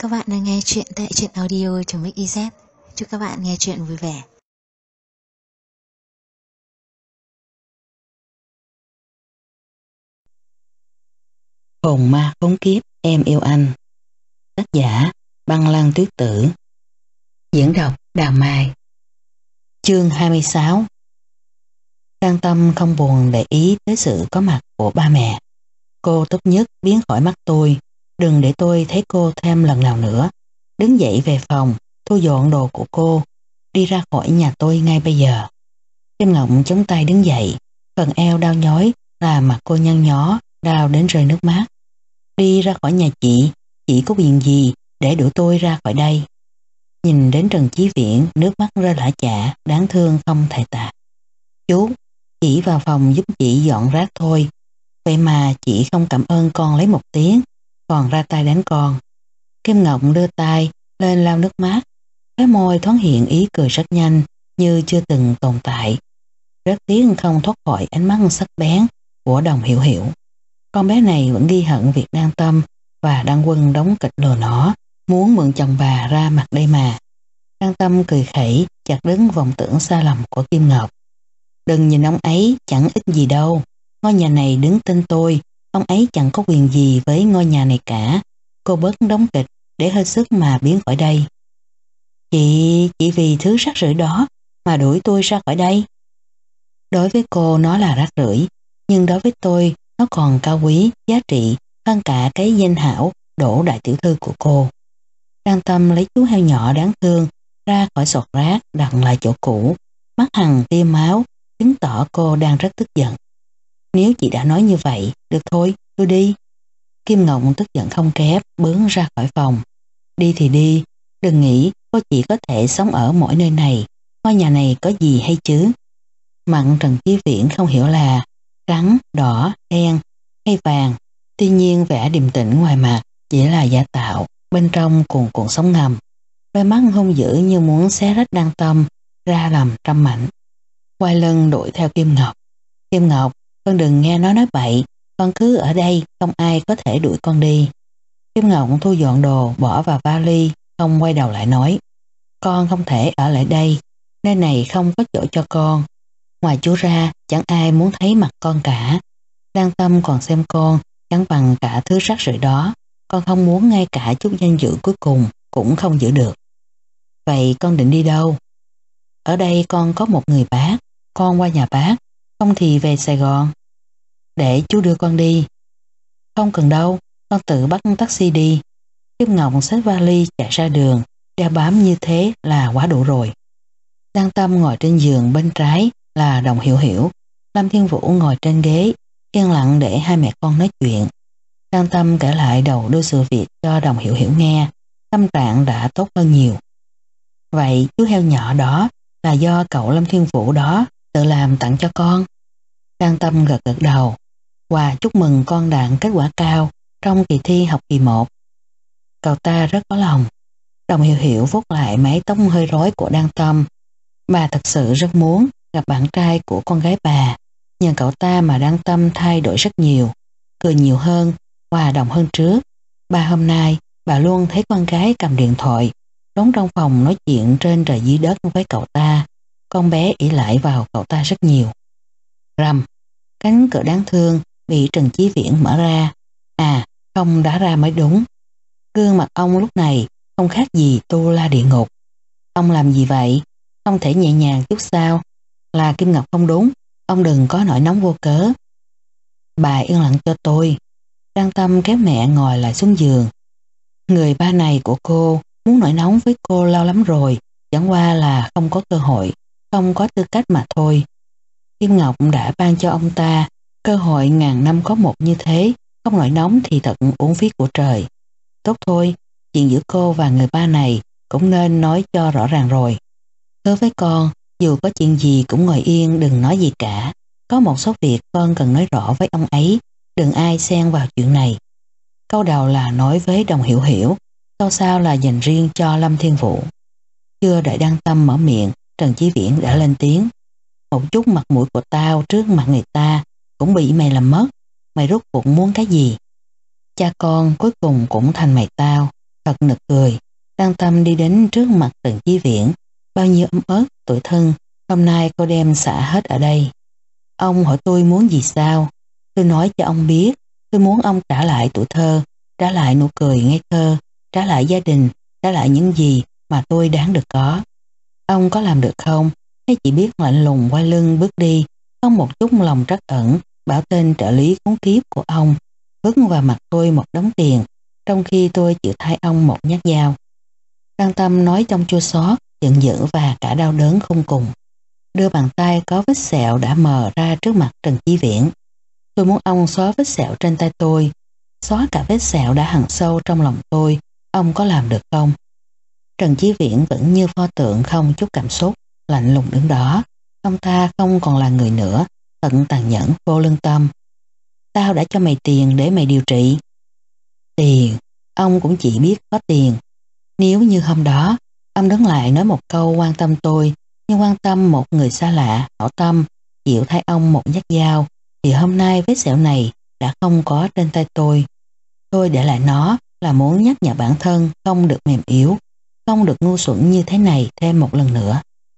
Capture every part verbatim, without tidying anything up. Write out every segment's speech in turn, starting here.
các bạn đang nghe chuyện tại truyện audio.mixyz. Chúc các bạn nghe chuyện vui vẻ. Hồn ma khốn kiếp em yêu anh. Tác giả Băng Lan Tuyết Tử. Diễn đọc Đào Mai. Chương hai mươi sáu. Trang Tâm không buồn để ý tới sự có mặt của ba mẹ. Cô tốt nhất biến khỏi mắt tôi, đừng để tôi thấy cô thêm lần nào nữa. Đứng dậy về phòng, thu dọn đồ của cô, đi ra khỏi nhà tôi ngay bây giờ. Kim Ngọc chống tay đứng dậy, phần eo đau nhói là mặt cô nhăn nhó, đau đến rơi nước mắt. Đi ra khỏi nhà chị, chị có quyền gì để đuổi tôi ra khỏi đây? Nhìn đến Trần Chí Viễn, nước mắt rơi lã chả, đáng thương không thể tả. Chú, chỉ vào phòng giúp chị dọn rác thôi. Vậy mà chị không cảm ơn con lấy một tiếng, còn ra tay đánh con. Kim Ngọc đưa tay lên lau nước mắt, cái môi thoáng hiện ý cười rất nhanh, như chưa từng tồn tại. Rất tiếc không thoát khỏi ánh mắt sắc bén của Đồng Hiểu Hiểu. Con bé này vẫn ghi hận việc Đan Tâm và Đan Quân đóng kịch lừa nó, muốn mượn chồng bà ra mặt đây mà. Đan Tâm cười khẩy, chặt đứt vọng tưởng xa lầm của Kim Ngọc. Đừng nhìn ông ấy, chẳng ích gì đâu. Ngôi nhà này đứng tên tôi, ông ấy chẳng có quyền gì với ngôi nhà này cả. Cô bớt đóng kịch để hơi sức mà biến khỏi đây. Chị, chỉ vì thứ rác rưởi đó mà đuổi tôi ra khỏi đây. Đối với cô nó là rác rưởi, nhưng đối với tôi nó còn cao quý, giá trị hơn cả cái danh hảo Đỗ đại tiểu thư của cô. Đan Tâm lấy chú heo nhỏ đáng thương ra khỏi sọt rác, đặt lại chỗ cũ, mắt hằn tia máu, chứng tỏ cô đang rất tức giận. Nếu chị đã nói như vậy, được thôi, tôi đi. Kim Ngọc tức giận không kép, bướng ra khỏi phòng. Đi thì đi, đừng nghĩ cô chỉ có thể sống ở mỗi nơi này, ngôi nhà này có gì hay chứ. Mặn Trần Chí Viễn không hiểu là trắng, đỏ, đen hay vàng, tuy nhiên vẻ điềm tĩnh ngoài mặt chỉ là giả tạo, bên trong cuồn cuộn sóng ngầm. Đôi mắt hung dữ như muốn xé rách Đan Tâm ra làm trăm mảnh. Quay lưng đuổi theo Kim Ngọc. Kim Ngọc, con đừng nghe nó nói bậy, con cứ ở đây, không ai có thể đuổi con đi. Kim Ngọc thu dọn đồ bỏ vào vali, không quay đầu lại nói. Con không thể ở lại đây, nơi này không có chỗ cho con. Ngoài chú ra, chẳng ai muốn thấy mặt con cả. Đan Tâm còn xem con chẳng bằng cả thứ rác rưởi đó. Con không muốn ngay cả chút danh dự cuối cùng cũng không giữ được. Vậy con định đi đâu? Ở đây con có một người bác, con qua nhà bác, không thì về Sài Gòn. Để chú đưa con đi. Không cần đâu, con tự bắt taxi đi. Kim Ngọc xách vali chạy ra đường, đeo bám như thế là quá đủ rồi. Đan Tâm ngồi trên giường bên trái là Đồng Hiểu Hiểu, Lâm Thiên Vũ ngồi trên ghế, yên lặng để hai mẹ con nói chuyện. Đan Tâm kể lại đầu đuôi sự việc cho Đồng Hiểu Hiểu nghe, tâm trạng đã tốt hơn nhiều. Vậy chú heo nhỏ đó là do cậu Lâm Thiên Vũ đó tự làm tặng cho con? Đan Tâm gật gật đầu. Và chúc mừng con đạt kết quả cao trong kỳ thi học kỳ một. Cậu ta rất có lòng. Đồng Hiểu Hiểu vuốt lại mái tóc hơi rối của Đan Tâm. Bà thật sự rất muốn gặp bạn trai của con gái bà. Nhờ cậu ta mà Đan Tâm thay đổi rất nhiều, cười nhiều hơn, hòa đồng hơn trước. Ba hôm nay bà luôn thấy con gái cầm điện thoại trốn trong phòng nói chuyện trên trời dưới đất với cậu ta. Con bé ỷ lại vào cậu ta rất nhiều. Rầm, cánh cửa đáng thương bị Trần Chí Viễn mở ra. À, không đá ra mới đúng. Gương mặt ông lúc này không khác gì tu la địa ngục. Ông làm gì vậy? Không thể nhẹ nhàng chút sao? Là Kim Ngọc không đúng, ông đừng có nổi nóng vô cớ. Bà yên lặng cho tôi. Đan Tâm kéo mẹ ngồi lại xuống giường. Người ba này của cô muốn nổi nóng với cô lâu lắm rồi, chẳng qua là không có cơ hội, không có tư cách mà thôi. Kim Ngọc đã ban cho ông ta cơ hội ngàn năm có một như thế, không nổi nóng thì thật uổng phí của trời. Tốt thôi, chuyện giữa cô và người ba này cũng nên nói cho rõ ràng rồi. Hứa với con, dù có chuyện gì cũng ngồi yên đừng nói gì cả. Có một số việc con cần nói rõ với ông ấy, đừng ai xen vào chuyện này. Câu đầu là nói với Đồng Hiểu Hiểu, câu sau là dành riêng cho Lâm Thiên Vũ. Chưa đợi Đan Tâm mở miệng, Trần Chí Viễn đã lên tiếng. Một chút mặt mũi của tao trước mặt người ta cũng bị mày làm mất. Mày rốt cuộc muốn cái gì? Cha con cuối cùng cũng thành mày tao. thật nực cười. Đăng Tâm đi đến trước mặt Trần Chí Viễn. Bao nhiêu ấm ức, tủi thân, hôm nay cô đem xả hết ở đây. Ông hỏi tôi muốn gì sao? Tôi nói cho ông biết, tôi muốn ông trả lại tuổi thơ, trả lại nụ cười ngây thơ, trả lại gia đình, trả lại những gì mà tôi đáng được có. Ông có làm được không? Hay chỉ biết lạnh lùng quay lưng bước đi, không một chút lòng trắc ẩn, bảo tên trợ lý khốn kiếp của ông vứt vào mặt tôi một đống tiền, trong khi tôi chịu thay ông một nhát dao. Đăng Tâm nói trong chua xót, giận dữ và cả đau đớn không cùng. Đưa bàn tay có vết sẹo đã mờ ra trước mặt Trần Chí Viễn. Tôi muốn ông xóa vết sẹo trên tay tôi, xóa cả vết sẹo đã hằn sâu trong lòng tôi. Ông có làm được không? Trần Chí Viễn vẫn như pho tượng không chút cảm xúc, lạnh lùng đứng đó. Ông ta không còn là người nữa, thật tàn nhẫn vô lương tâm. Tao đã cho mày tiền để mày điều trị. Tiền? Ông cũng chỉ biết có tiền. Nếu như hôm đó, ông đứng lại nói một câu quan tâm tôi, nhưng quan tâm một người xa lạ, hảo tâm, chịu thay ông một nhát dao, thì hôm nay vết sẹo này đã không có trên tay tôi. Tôi để lại nó là muốn nhắc nhở bản thân không được mềm yếu, không được ngu xuẩn như thế này thêm một lần nữa.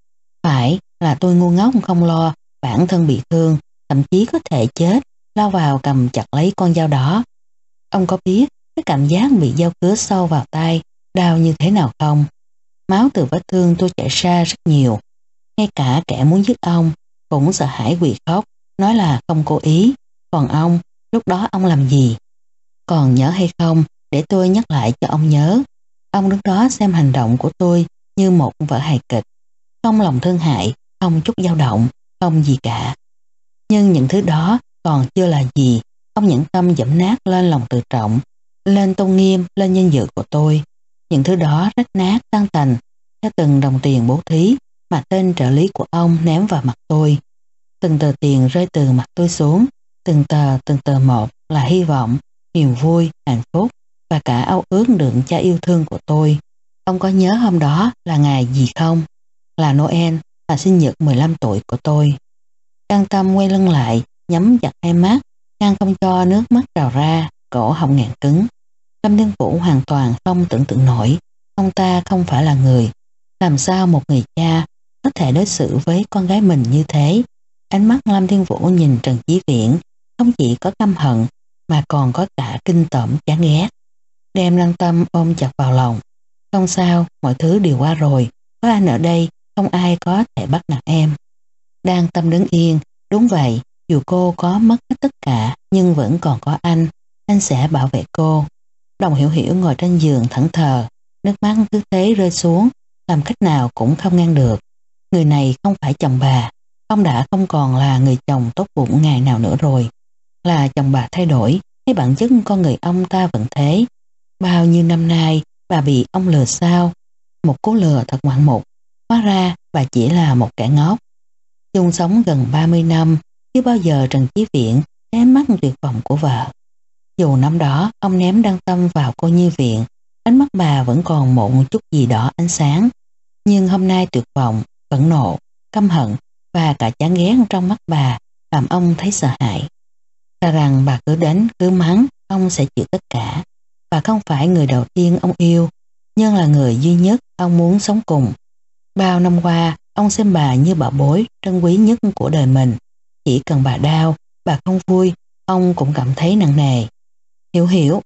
Phải là tôi ngu ngốc không lo bản thân bị thương, thậm chí có thể chết, lao vào cầm chặt lấy con dao đó. Ông có biết cái cảm giác bị dao cứa sâu vào tay đau như thế nào không? Máu từ vết thương tôi chảy ra rất nhiều. Ngay cả kẻ muốn giết ông cũng sợ hãi quỳ khóc, nói là không cố ý. Còn ông, lúc đó ông làm gì? Còn nhớ hay không, để tôi nhắc lại cho ông nhớ. Ông đứng đó xem hành động của tôi như một vở hài kịch. Không lòng thương hại, không chút dao động, không gì cả. Nhưng những thứ đó còn chưa là gì. Ông nhẫn tâm dẫm nát lên lòng tự trọng, lên tôn nghiêm, lên danh dự của tôi. Những thứ đó rách nát tan tành theo từng đồng tiền bố thí mà tên trợ lý của ông ném vào mặt tôi. Từng tờ tiền rơi từ mặt tôi xuống, từng tờ từng tờ một là hy vọng, niềm vui, hạnh phúc và cả ao ước được cha yêu thương của tôi. Ông có nhớ hôm đó là ngày gì không? Là Noel, là sinh nhật mười lăm tuổi của tôi. Đăng Tâm quay lưng lại, nhắm chặt hai mắt, ngăn không cho nước mắt trào ra, cổ họng nghẹn cứng. Lâm Thiên Vũ hoàn toàn không tưởng tượng nổi, ông ta không phải là người. Làm sao một người cha có thể đối xử với con gái mình như thế? Ánh mắt Lâm Thiên Vũ nhìn Trần Chí Viễn không chỉ có căm hận mà còn có cả kinh tởm chán ghét. Đem Đăng Tâm ôm chặt vào lòng. Không sao, mọi thứ đều qua rồi, có anh ở đây, không ai có thể bắt nạt em. Đăng Tâm đứng yên, đúng vậy, dù cô có mất hết tất cả nhưng vẫn còn có anh, anh sẽ bảo vệ cô. Đồng Hiểu Hiểu ngồi trên giường thẫn thờ, nước mắt cứ thế rơi xuống, làm cách nào cũng không ngăn được. Người này không phải chồng bà, ông đã không còn là người chồng tốt bụng ngày nào nữa rồi. Là chồng bà thay đổi, hay bản chất con người ông ta vẫn thế? Bao nhiêu năm nay bà bị ông lừa sao? Một cú lừa thật ngoạn mục, hóa ra bà chỉ là một kẻ ngốc. Chung sống gần ba mươi năm, chưa bao giờ Trần Chí Viễn thấy mắt tuyệt vọng của vợ. Dù năm đó ông ném Đăng Tâm vào cô nhi viện, ánh mắt bà vẫn còn một chút gì đó ánh sáng. Nhưng hôm nay tuyệt vọng, phẫn nộ, căm hận và cả chán ghét trong mắt bà làm ông thấy sợ hãi. Thà rằng bà cứ đánh, cứ mắng, ông sẽ chịu tất cả. Bà không phải người đầu tiên ông yêu, nhưng là người duy nhất ông muốn sống cùng. Bao năm qua, ông xem bà như bảo bối trân quý nhất của đời mình. Chỉ cần bà đau, bà không vui, ông cũng cảm thấy nặng nề. Hiểu Hiểu,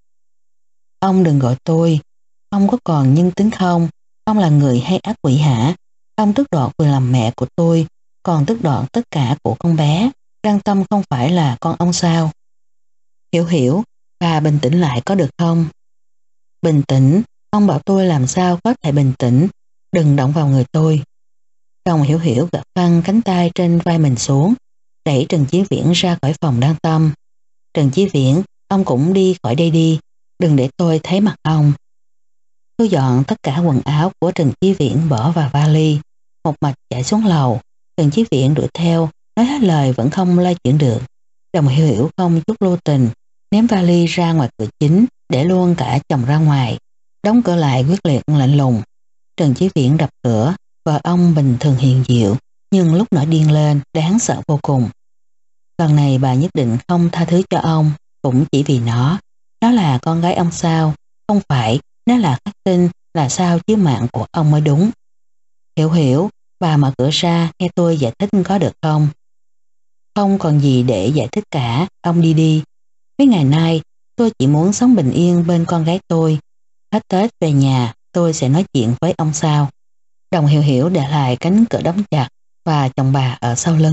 ông đừng gọi tôi, ông có còn nhân tính không? Ông là người hay ác quỷ hả? Ông tước đoạt quyền làm mẹ của tôi, còn tước đoạt tất cả của con bé. Đăng Tâm không phải là con ông sao? Hiểu Hiểu, bà bình tĩnh lại có được không? Bình tĩnh? Ông bảo tôi làm sao có thể bình tĩnh? Đừng động vào người tôi. Đồng Hiểu Hiểu gạt phăng cánh tay trên vai mình xuống, đẩy Trần Chí Viễn ra khỏi phòng Đăng Tâm. Trần Chí Viễn, ông cũng đi khỏi đây đi, đừng để tôi thấy mặt ông. Tôi dọn tất cả quần áo của Trần Chí Viễn bỏ vào vali, một mạch chạy xuống lầu. Trần Chí Viễn đuổi theo, nói hết lời vẫn không lay chuyển được. Đồng Hiểu Hiểu không chút lưu tình, ném vali ra ngoài cửa chính, để luôn cả chồng ra ngoài, đóng cửa lại quyết liệt lạnh lùng. Trần Chí Viễn đập cửa, vợ ông bình thường hiền dịu, nhưng lúc nổi điên lên đáng sợ vô cùng. Lần này bà nhất định không tha thứ cho ông, cũng chỉ vì nó. Nó là con gái ông sao? Không phải, Nếu là khắc tinh là sao chứ mạng của ông mới đúng. Hiểu hiểu, bà mở cửa ra nghe tôi giải thích có được không? Không còn gì để giải thích cả, ông đi đi. Mấy ngày nay tôi chỉ muốn sống bình yên bên con gái tôi. Hết Tết về nhà tôi sẽ nói chuyện với ông sau. Đồng Hiểu Hiểu để lại cánh cửa đóng chặt và chồng bà ở sau lưng.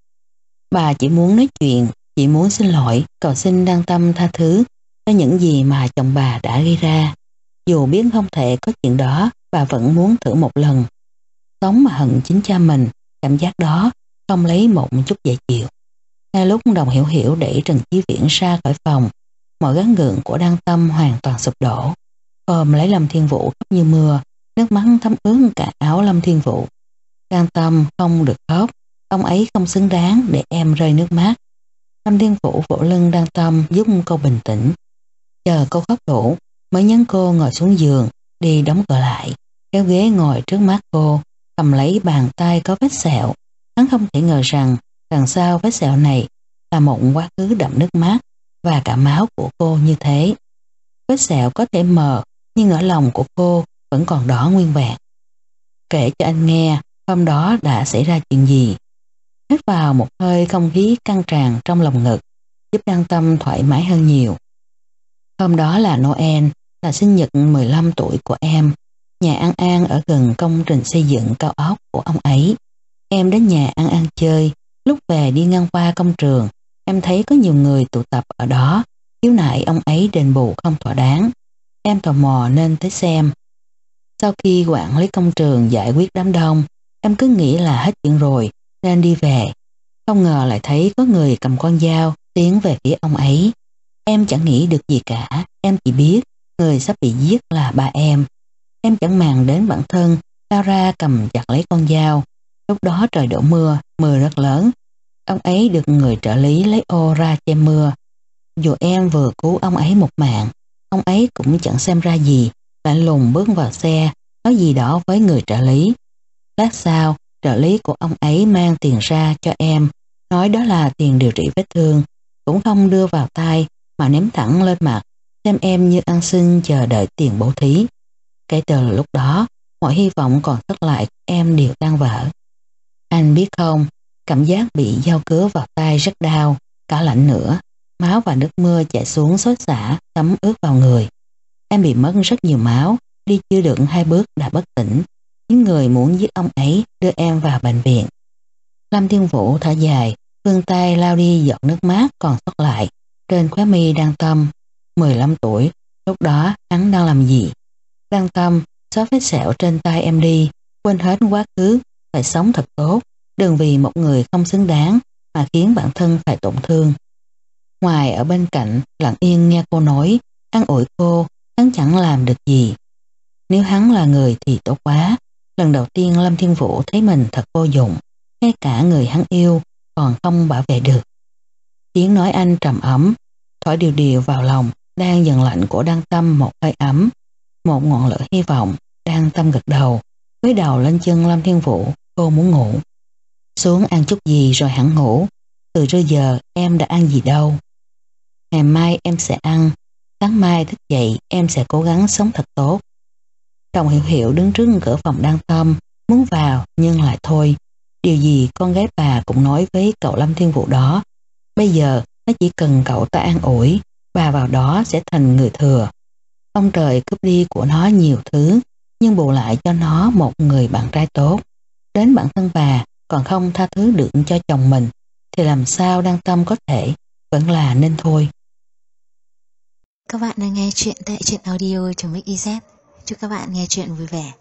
Bà chỉ muốn nói chuyện, chỉ muốn xin lỗi, cầu xin Đăng Tâm tha thứ cho những gì mà chồng bà đã gây ra. Dù biết không thể có chuyện đó, bà vẫn muốn thử một lần. Sống mà hận chính cha mình, cảm giác đó không lấy một chút dễ chịu. Ngay lúc Đồng Hiểu Hiểu đẩy Trần Chí Viễn ra khỏi phòng, mọi gắng gượng của Đăng Tâm hoàn toàn sụp đổ. Ôm lấy Lâm Thiên Vũ khóc như mưa, nước mắt thấm ướt cả áo Lâm Thiên Vũ. Đăng Tâm không được khóc, ông ấy không xứng đáng để em rơi nước mắt. Lâm Thiên Vũ vỗ lưng Đăng Tâm giúp cô bình tĩnh. Chờ cô khóc đủ mới nhấn cô ngồi xuống giường, đi đóng cửa lại, kéo ghế ngồi trước mắt cô, cầm lấy bàn tay có vết sẹo. Hắn không thể ngờ rằng đằng sau vết sẹo này là một quá khứ đậm nước mắt và cả máu của cô như thế. Vết sẹo có thể mờ, nhưng ở lòng của cô vẫn còn đỏ nguyên vẹn. Kể cho anh nghe hôm đó đã xảy ra chuyện gì. Hít vào một hơi không khí căng tràn trong lòng ngực, giúp Đăng Tâm thoải mái hơn nhiều. Hôm đó là Noel, là sinh nhật mười lăm tuổi của em. Nhà An An ở gần công trình xây dựng cao ốc của ông ấy. Em đến nhà An An chơi, lúc về đi ngang qua công trường, em thấy có nhiều người tụ tập ở đó, khiếu nại ông ấy đền bù không thỏa đáng. Em tò mò nên tới xem. Sau khi quản lý công trường giải quyết đám đông, em cứ nghĩ là hết chuyện rồi nên đi về. Không ngờ lại thấy có người cầm con dao tiến về phía ông ấy. Em chẳng nghĩ được gì cả, em chỉ biết người sắp bị giết là ba em. Em chẳng màng đến bản thân, lao ra cầm chặt lấy con dao. Lúc đó trời đổ mưa, mưa rất lớn. Ông ấy được người trợ lý lấy ô ra che mưa. Dù em vừa cứu ông ấy một mạng, ông ấy cũng chẳng xem ra gì, lạnh lùng bước vào xe, nói gì đó với người trợ lý. Lát sau, trợ lý của ông ấy mang tiền ra cho em, nói đó là tiền điều trị vết thương, cũng không đưa vào tay mà ném thẳng lên mặt, xem em như ăn xin chờ đợi tiền bố thí. Kể từ lúc đó, mọi hy vọng còn sót lại của em đều tan vỡ. Anh biết không, cảm giác bị dao cứa vào tay rất đau, cả lạnh nữa, máu và nước mưa chảy xuống xối xả, thấm ướt vào người. Em bị mất rất nhiều máu, đi chưa được hai bước đã bất tỉnh. Những người muốn giết ông ấy đưa em vào bệnh viện. Lâm Thiên Vũ thở dài, vươn tay lau đi giọt nước mắt còn sót lại trên khóe mi Đăng Tâm. mười lăm tuổi, lúc đó hắn đang làm gì? Đăng Tâm, xóa vết sẹo trên tay em đi, quên hết quá khứ, phải sống thật tốt, đừng vì một người không xứng đáng mà khiến bản thân phải tổn thương. Ngoài ở bên cạnh lặng yên nghe cô nói, an ủi cô, hắn chẳng làm được gì. Nếu hắn là người thì tốt quá. Lần đầu tiên Lâm Thiên Vũ thấy mình thật vô dụng, ngay cả người hắn yêu còn không bảo vệ được. Tiếng nói anh trầm ấm, thổi điều điều vào lòng đang dần lạnh của Đăng Tâm một hơi ấm, một ngọn lửa hy vọng. Đăng Tâm gật đầu, với đầu lên chân Lâm Thiên Vũ, cô muốn ngủ. Xuống ăn chút gì rồi hẳn ngủ, từ trưa giờ em đã ăn gì đâu. Ngày mai em sẽ ăn, sáng mai thức dậy em sẽ cố gắng sống thật tốt. Đồng Hiểu Hiểu đứng trước cửa phòng Đăng Tâm, muốn vào nhưng lại thôi. Điều gì con gái bà cũng nói với cậu Lâm Thiên Vũ đó. Bây giờ nó chỉ cần cậu ta an ủi, bà vào đó sẽ thành người thừa. Ông trời cướp đi của nó nhiều thứ, nhưng bù lại cho nó một người bạn trai tốt. Đến bản thân bà còn không tha thứ được cho chồng mình, thì làm sao Đăng Tâm có thể, vẫn là nên thôi. Các bạn đang nghe chuyện tại truyện audio.mixyz. Chúc các bạn nghe chuyện vui vẻ.